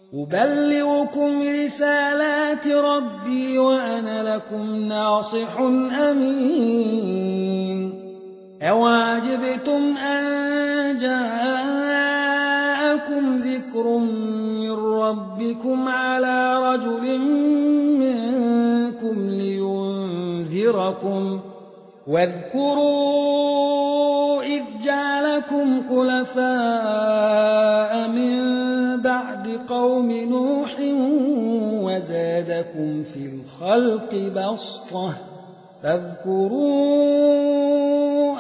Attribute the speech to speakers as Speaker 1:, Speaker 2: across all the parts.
Speaker 1: أبلغكم رسالات ربي وأنا لكم ناصح أمين أوعجبتم أن جاءكم ذكر من ربكم على رجل منكم لينذركم واذكروا إذ جعلكم خلفاء من بعد قوم نوح وزادكم في الخلق بسطة فاذكروا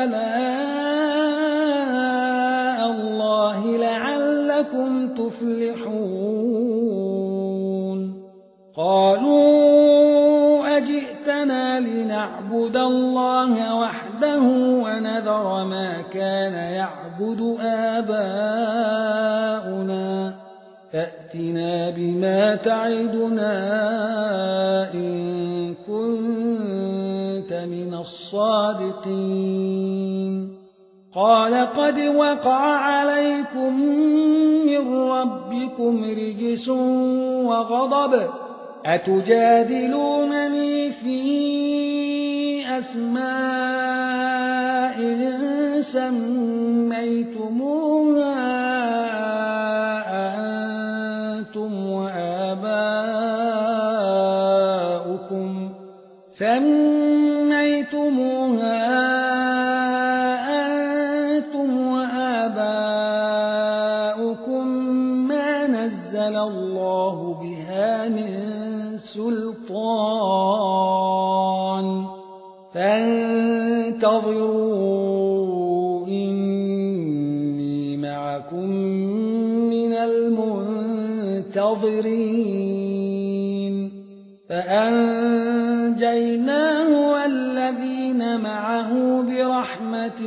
Speaker 1: آلاء الله لعلكم تفلحون قالوا أجئتنا لنعبد الله وحده ونذر ما كان يعبد آباؤنا فأتنا بما تعدنا إن كنت من الصادقين قال قد وقع عليكم من ربكم رجس وغضب أتجادلونني في أسماء سميتموها أنتم وآباؤكم ما نزل الله بها من سلطان فانتظروا إني معكم من المنتظرين فأنجيناه والذين معه برحمة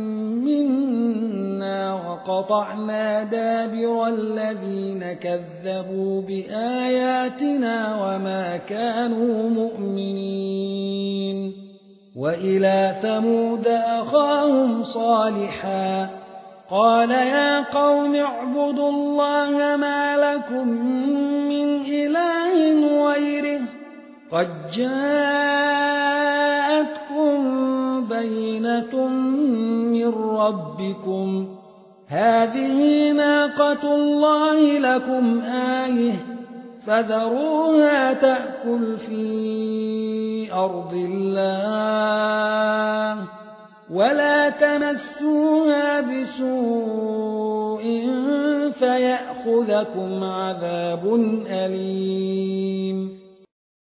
Speaker 1: منا وقطعنا دابر الذين كذبوا بآياتنا وما كانوا مؤمنين وإلى ثمود أخاهم صالحا قال يا قوم اعبدوا الله ما لكم من إله غيره قد جاءتكم بينة من ربكم هذه ناقة الله لكم آية فذروها تأكل في أرض الله ولا تمسوها بسوء فيأخذكم عذاب أليم